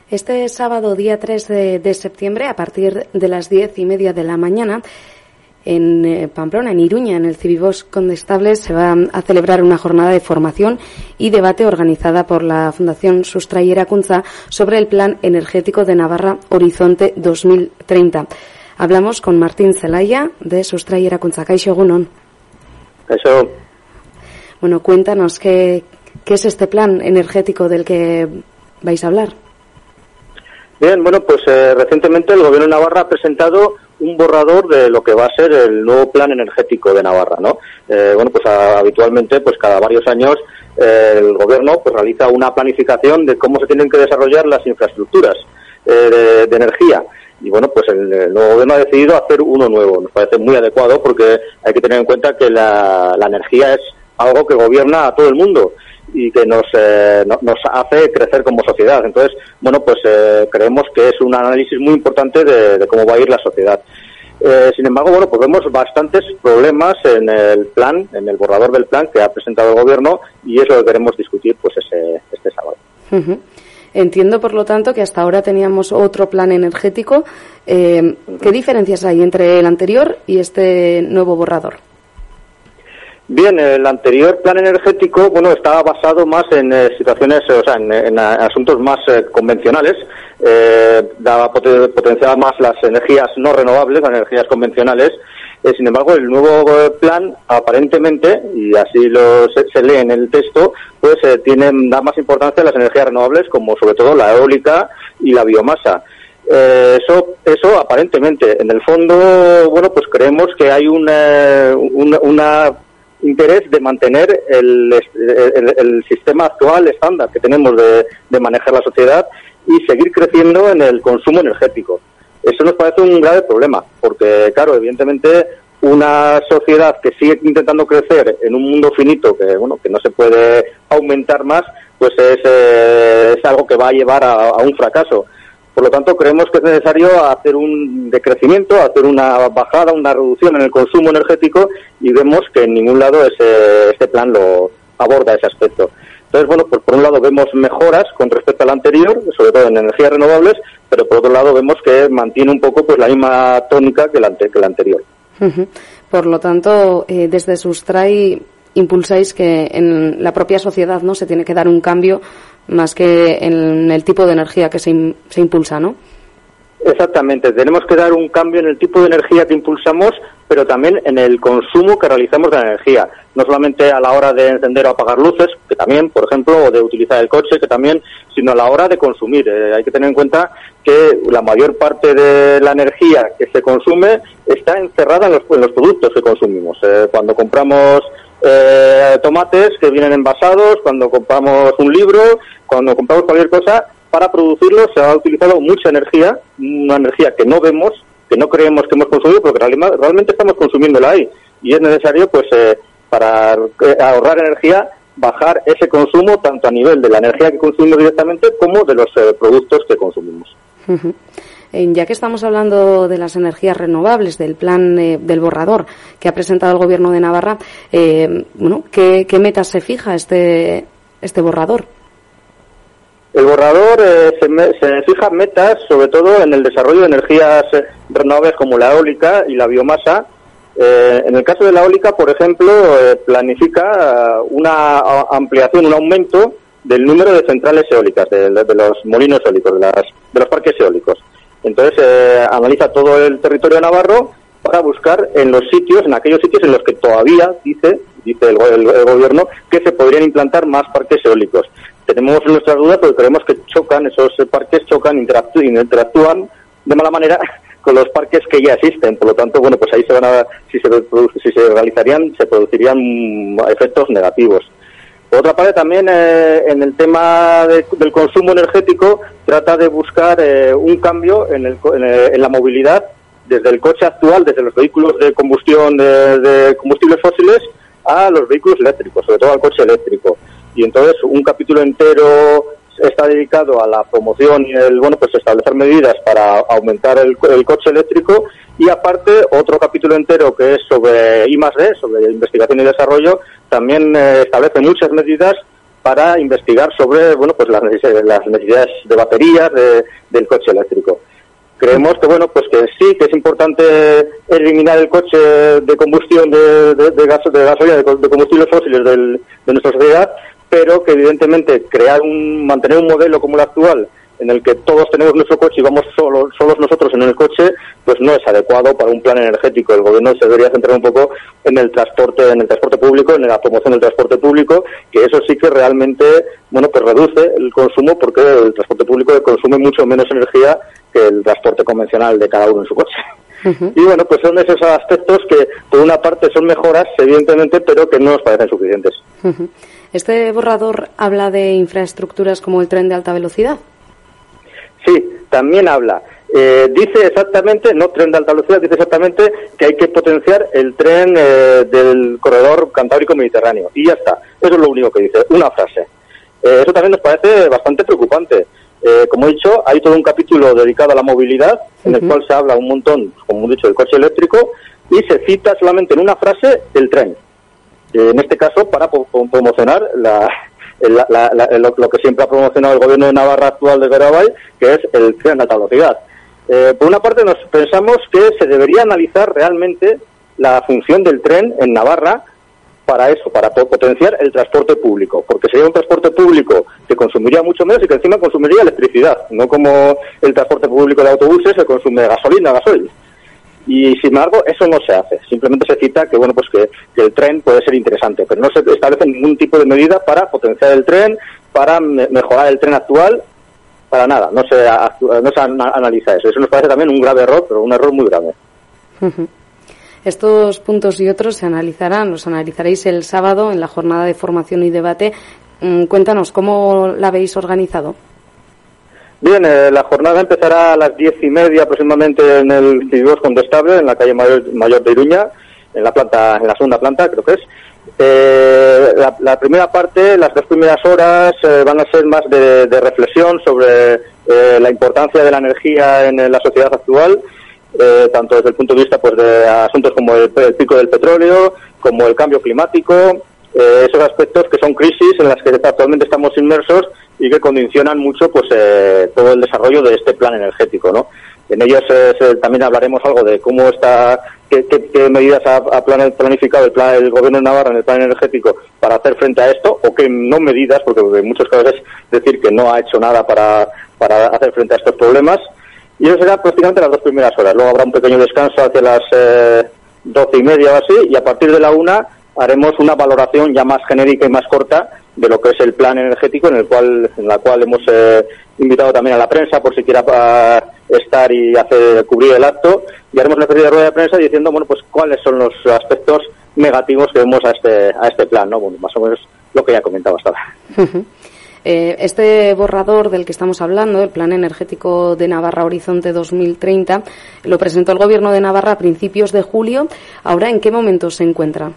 Este sábado, día 3 de septiembre, a partir de las 10:30 de la mañana, en Pamplona, en Iruña, en el Cibibos Condestables, se va a celebrar una jornada de formación y debate organizada por la Fundación Sustrai Erakuntza sobre el Plan Energético de Navarra Horizonte 2030. Hablamos con Martín Zelaya, de Sustrai Erakuntza. Kaixo, egunon. Eso. Bueno, cuéntanos qué es este plan energético del que vais a hablar. Bien, bueno, pues recientemente el Gobierno de Navarra ha presentado un borrador de lo que va a ser el nuevo plan energético de Navarra, ¿no? Bueno, pues habitualmente, pues cada varios años el Gobierno pues realiza una planificación de cómo se tienen que desarrollar las infraestructuras de energía. Y bueno, pues el nuevo Gobierno ha decidido hacer uno nuevo. Nos parece muy adecuado porque hay que tener en cuenta que la energía es algo que gobierna a todo el mundo y que nos hace crecer como sociedad. Entonces, bueno, pues creemos que es un análisis muy importante de cómo va a ir la sociedad. Sin embargo, bueno, pues vemos bastantes problemas en el plan, en el borrador del plan que ha presentado el Gobierno, y es lo que queremos discutir pues este sábado. Uh-huh. Entiendo, por lo tanto, que hasta ahora teníamos otro plan energético. ¿Qué diferencias hay entre el anterior y este nuevo borrador? Bien, el anterior plan energético, bueno, estaba basado más en situaciones, o sea, en asuntos más convencionales, potenciaba más las energías no renovables, las energías convencionales. Sin embargo, el nuevo plan, aparentemente, y así se lee en el texto, pues da más importancia a las energías renovables, como sobre todo la eólica y la biomasa. Eso aparentemente. En el fondo, bueno, pues creemos que hay una interés de mantener el sistema actual estándar que tenemos de manejar la sociedad y seguir creciendo en el consumo energético. Eso nos parece un grave problema, porque claro, evidentemente una sociedad que sigue intentando crecer en un mundo finito que no se puede aumentar más, pues es algo que va a llevar a un fracaso. Por lo tanto, creemos que es necesario hacer un decrecimiento, hacer una bajada, una reducción en el consumo energético, y vemos que en ningún lado este plan lo aborda ese aspecto. Entonces, bueno, pues por un lado vemos mejoras con respecto al anterior, sobre todo en energías renovables, pero por otro lado vemos que mantiene un poco pues la misma tónica que la anterior. Uh-huh. Por lo tanto, desde Sustrai impulsáis que en la propia sociedad, ¿no?, se tiene que dar un cambio más que en el tipo de energía que se impulsa, ¿no? Exactamente, tenemos que dar un cambio en el tipo de energía que impulsamos, pero también en el consumo que realizamos de la energía. No solamente a la hora de encender o apagar luces, que también, por ejemplo, o de utilizar el coche, que también, sino a la hora de consumir. Hay que tener en cuenta que la mayor parte de la energía que se consume está encerrada en los productos que consumimos. Cuando compramos tomates que vienen envasados, cuando compramos un libro, cuando compramos cualquier cosa, para producirlo se ha utilizado mucha energía, una energía que no vemos, que no creemos que hemos consumido, porque realmente estamos consumiéndola ahí. Y es necesario, pues, para ahorrar energía, bajar ese consumo tanto a nivel de la energía que consumimos directamente como de los productos que consumimos. Uh-huh. Ya que estamos hablando de las energías renovables, del plan del borrador que ha presentado el Gobierno de Navarra, ¿qué metas se fija este borrador? El borrador se fija metas, sobre todo en el desarrollo de energías renovables como la eólica y la biomasa. En el caso de la eólica, por ejemplo, planifica una ampliación, un aumento del número de centrales eólicas, de los molinos eólicos, de los parques eólicos. Entonces, analiza todo el territorio navarro para buscar en aquellos sitios en los que todavía, dice el Gobierno, que se podrían implantar más parques eólicos. Tenemos nuestras dudas porque creemos que esos parques interactúan de mala manera con los parques que ya existen. Por lo tanto, bueno, pues ahí si se realizarían, se producirían efectos negativos. Por otra parte, también en el tema del consumo energético, trata de buscar un cambio en la movilidad, desde el coche actual, desde los vehículos de combustión de combustibles fósiles, a los vehículos eléctricos, sobre todo al coche eléctrico. Y entonces un capítulo entero está dedicado a la promoción y establecer medidas para aumentar el coche eléctrico, y aparte otro capítulo entero que es sobre I+D, sobre investigación y desarrollo, también establece muchas medidas para investigar sobre, bueno, pues las necesidades de baterías del coche eléctrico. Creemos que, bueno, pues que sí, que es importante eliminar el coche de combustión de gasolina, de combustibles fósiles de nuestra sociedad, pero que evidentemente mantener un modelo como el actual, en el que todos tenemos nuestro coche y vamos solos nosotros en el coche, pues no es adecuado para un plan energético. El gobierno se debería centrar un poco en el transporte público, en la promoción del transporte público, que eso sí que realmente, bueno, pues reduce el consumo, porque el transporte público consume mucho menos energía que el transporte convencional de cada uno en su coche. Uh-huh. Y bueno, pues son esos aspectos que por una parte son mejoras, evidentemente, pero que no nos parecen suficientes. Uh-huh. ¿Este borrador habla de infraestructuras como el tren de alta velocidad? Sí, también habla. Dice exactamente, no tren de alta velocidad, dice exactamente que hay que potenciar el tren del corredor Cantábrico-Mediterráneo. Y ya está. Eso es lo único que dice, una frase. Eso también nos parece bastante preocupante. Como he dicho, hay todo un capítulo dedicado a la movilidad, en el cual se habla un montón, como he dicho, del coche eléctrico, y se cita solamente en una frase el tren. En este caso, para promocionar lo que siempre ha promocionado el gobierno de Navarra actual de Garabay, que es el tren de alta velocidad. Por una parte, nos pensamos que se debería analizar realmente la función del tren en Navarra para eso, para potenciar el transporte público, porque sería un transporte público que consumiría mucho menos y que encima consumiría electricidad, no como el transporte público de autobuses que consume gasoil. Y sin embargo, eso no se hace. Simplemente se cita que, bueno, pues que el tren puede ser interesante, pero no se establece ningún tipo de medida para potenciar el tren, para mejorar el tren actual, para nada. No se analiza eso. Eso nos parece también un grave error, pero un error muy grave. Uh-huh. Estos puntos y otros los analizaréis el sábado en la jornada de formación y debate. Cuéntanos, ¿cómo la habéis organizado? Bien, la jornada empezará a las 10:30 aproximadamente en el Cibibos Condestable, en la calle Mayor de Iruña, en la segunda planta, creo que es. La primera parte, las 2 primeras horas, van a ser más de reflexión sobre la importancia de la energía en la sociedad actual, tanto desde el punto de vista pues de asuntos como el pico del petróleo, como el cambio climático, esos aspectos que son crisis en las que actualmente estamos inmersos y que condicionan mucho pues todo el desarrollo de este plan energético, ¿no? En ellos también hablaremos algo de cómo está, qué medidas ha planificado el gobierno de Navarra en el plan energético para hacer frente a esto, o qué no medidas, porque en muchos casos es decir que no ha hecho nada para hacer frente a estos problemas. Y eso será prácticamente las 2 primeras horas. Luego habrá un pequeño descanso hacia las 12:30 o así, y a partir de la 1 haremos una valoración ya más genérica y más corta de lo que es el plan energético, en la cual hemos invitado también a la prensa por si quiera estar y cubrir el acto, y haremos una especie de rueda de prensa diciendo, bueno, pues cuáles son los aspectos negativos que vemos a este plan, ¿no? Bueno, más o menos lo que ya comentaba hasta ahora. Uh-huh. Este borrador del que estamos hablando, el Plan Energético de Navarra Horizonte 2030, lo presentó el Gobierno de Navarra a principios de julio. Ahora, ¿en qué momento se encuentra?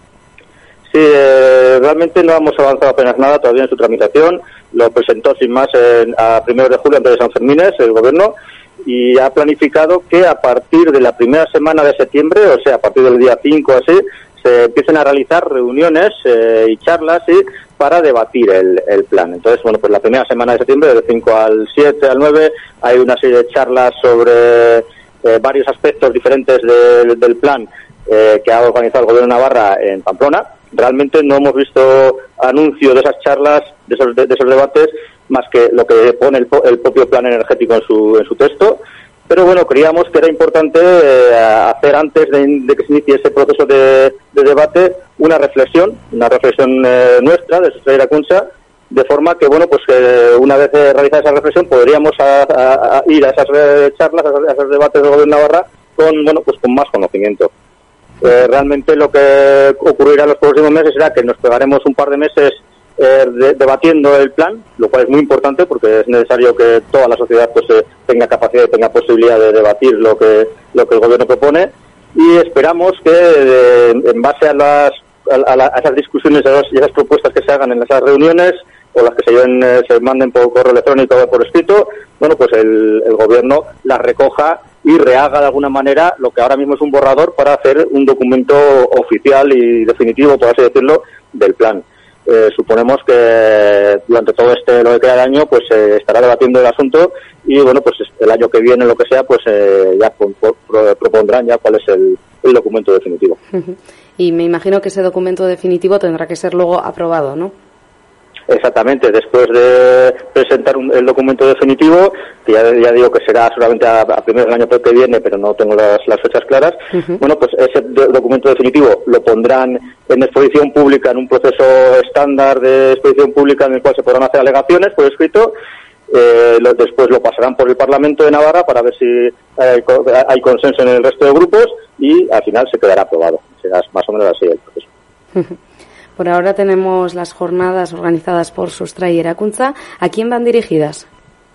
Sí, realmente no hemos avanzado apenas nada todavía en su tramitación. Lo presentó sin más a 1 de julio, antes de San Fermines, el Gobierno, y ha planificado que a partir de la primera semana de septiembre, o sea, a partir del día 5 así, se empiecen a realizar reuniones y charlas para debatir el plan. Entonces, bueno, pues la primera semana de septiembre, del 5 al 7, al 9, hay una serie de charlas sobre varios aspectos diferentes del plan que ha organizado el Gobierno de Navarra en Pamplona. Realmente no hemos visto anuncio de esas charlas, de esos debates, más que lo que pone el propio plan energético en su texto. Pero bueno, creíamos que era importante hacer antes de que se inicie ese proceso de debate una reflexión nuestra, de Sociedad Iracunza, de forma que, bueno, pues una vez realizada esa reflexión podríamos ir a esas charlas, a esos debates del Gobierno de Navarra con más conocimiento. Realmente lo que ocurrirá en los próximos meses será que nos pegaremos un par de meses debatiendo el plan, lo cual es muy importante porque es necesario que toda la sociedad pues tenga capacidad y tenga posibilidad de debatir lo que el gobierno propone, y esperamos que en base a esas discusiones y esas propuestas que se hagan en esas reuniones o las que se manden por correo electrónico o por escrito, bueno, pues el gobierno las recoja y rehaga de alguna manera lo que ahora mismo es un borrador para hacer un documento oficial y definitivo, por así decirlo, del plan. suponemos que durante todo lo que queda de año pues estará debatiendo el asunto y bueno, pues el año que viene, lo que sea, pues ya propondrán ya cuál es el documento definitivo. Y me imagino que ese documento definitivo tendrá que ser luego aprobado, ¿no? Exactamente, después de presentar el documento definitivo, que ya digo que será solamente a primeros del año que viene, pero no tengo las fechas claras, bueno, pues ese documento definitivo lo pondrán en exposición pública, en un proceso estándar de exposición pública en el cual se podrán hacer alegaciones por escrito. Después lo pasarán por el Parlamento de Navarra para ver si hay consenso en el resto de grupos y al final se quedará aprobado. Será más o menos así el proceso. Por ahora tenemos las jornadas organizadas por Sustrai y Erakuntza. ¿A quién van dirigidas?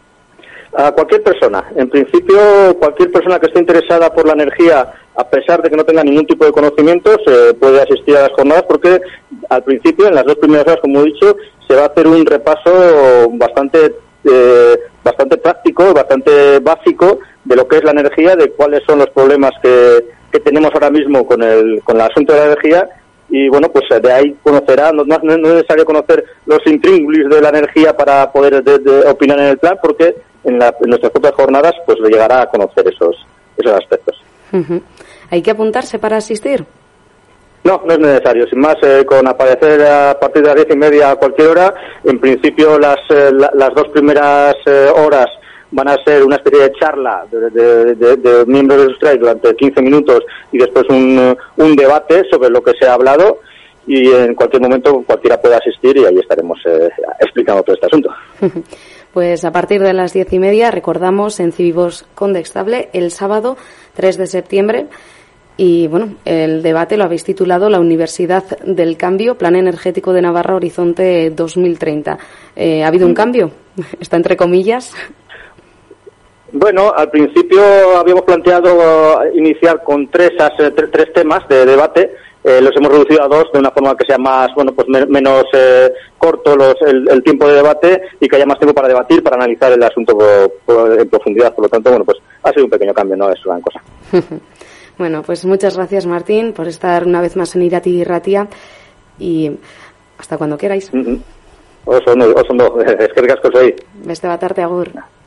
A cualquier persona. En principio, cualquier persona que esté interesada por la energía, a pesar de que no tenga ningún tipo de conocimientos, puede asistir a las jornadas porque al principio, en las 2 primeras horas, como he dicho, se va a hacer un repaso bastante práctico, bastante básico de lo que es la energía, de cuáles son los problemas que tenemos ahora mismo con el asunto de la energía. Y bueno, pues de ahí conocerá, no es necesario conocer los intríngulis de la energía para poder opinar en el plan, porque en nuestras propias jornadas pues le llegará a conocer esos aspectos. ¿Hay que apuntarse para asistir? No es necesario. Sin más, con aparecer a partir de las 10:30 a cualquier hora, en principio las 2 primeras horas van a ser una especie de charla de miembros de Sustrai durante 15 minutos y después un debate sobre lo que se ha hablado y en cualquier momento cualquiera puede asistir y ahí estaremos explicando todo este asunto. Pues a partir de las 10:30 recordamos en Civivos Condestable el sábado 3 de septiembre y bueno, el debate lo habéis titulado La Universidad del Cambio, Plan Energético de Navarra Horizonte 2030. ¿Ha habido un cambio? Está entre comillas. Bueno, al principio habíamos planteado iniciar con tres temas de debate. Los hemos reducido a 2 de una forma que sea más, bueno, pues menos corto el tiempo de debate y que haya más tiempo para debatir, para analizar el asunto en profundidad. Por lo tanto, bueno, pues ha sido un pequeño cambio, no es gran cosa. Bueno, pues muchas gracias, Martín, por estar una vez más en Irati y Ratia y hasta cuando queráis. Oso ondo, eskerrik asko zuei. Beste bat arte, agur.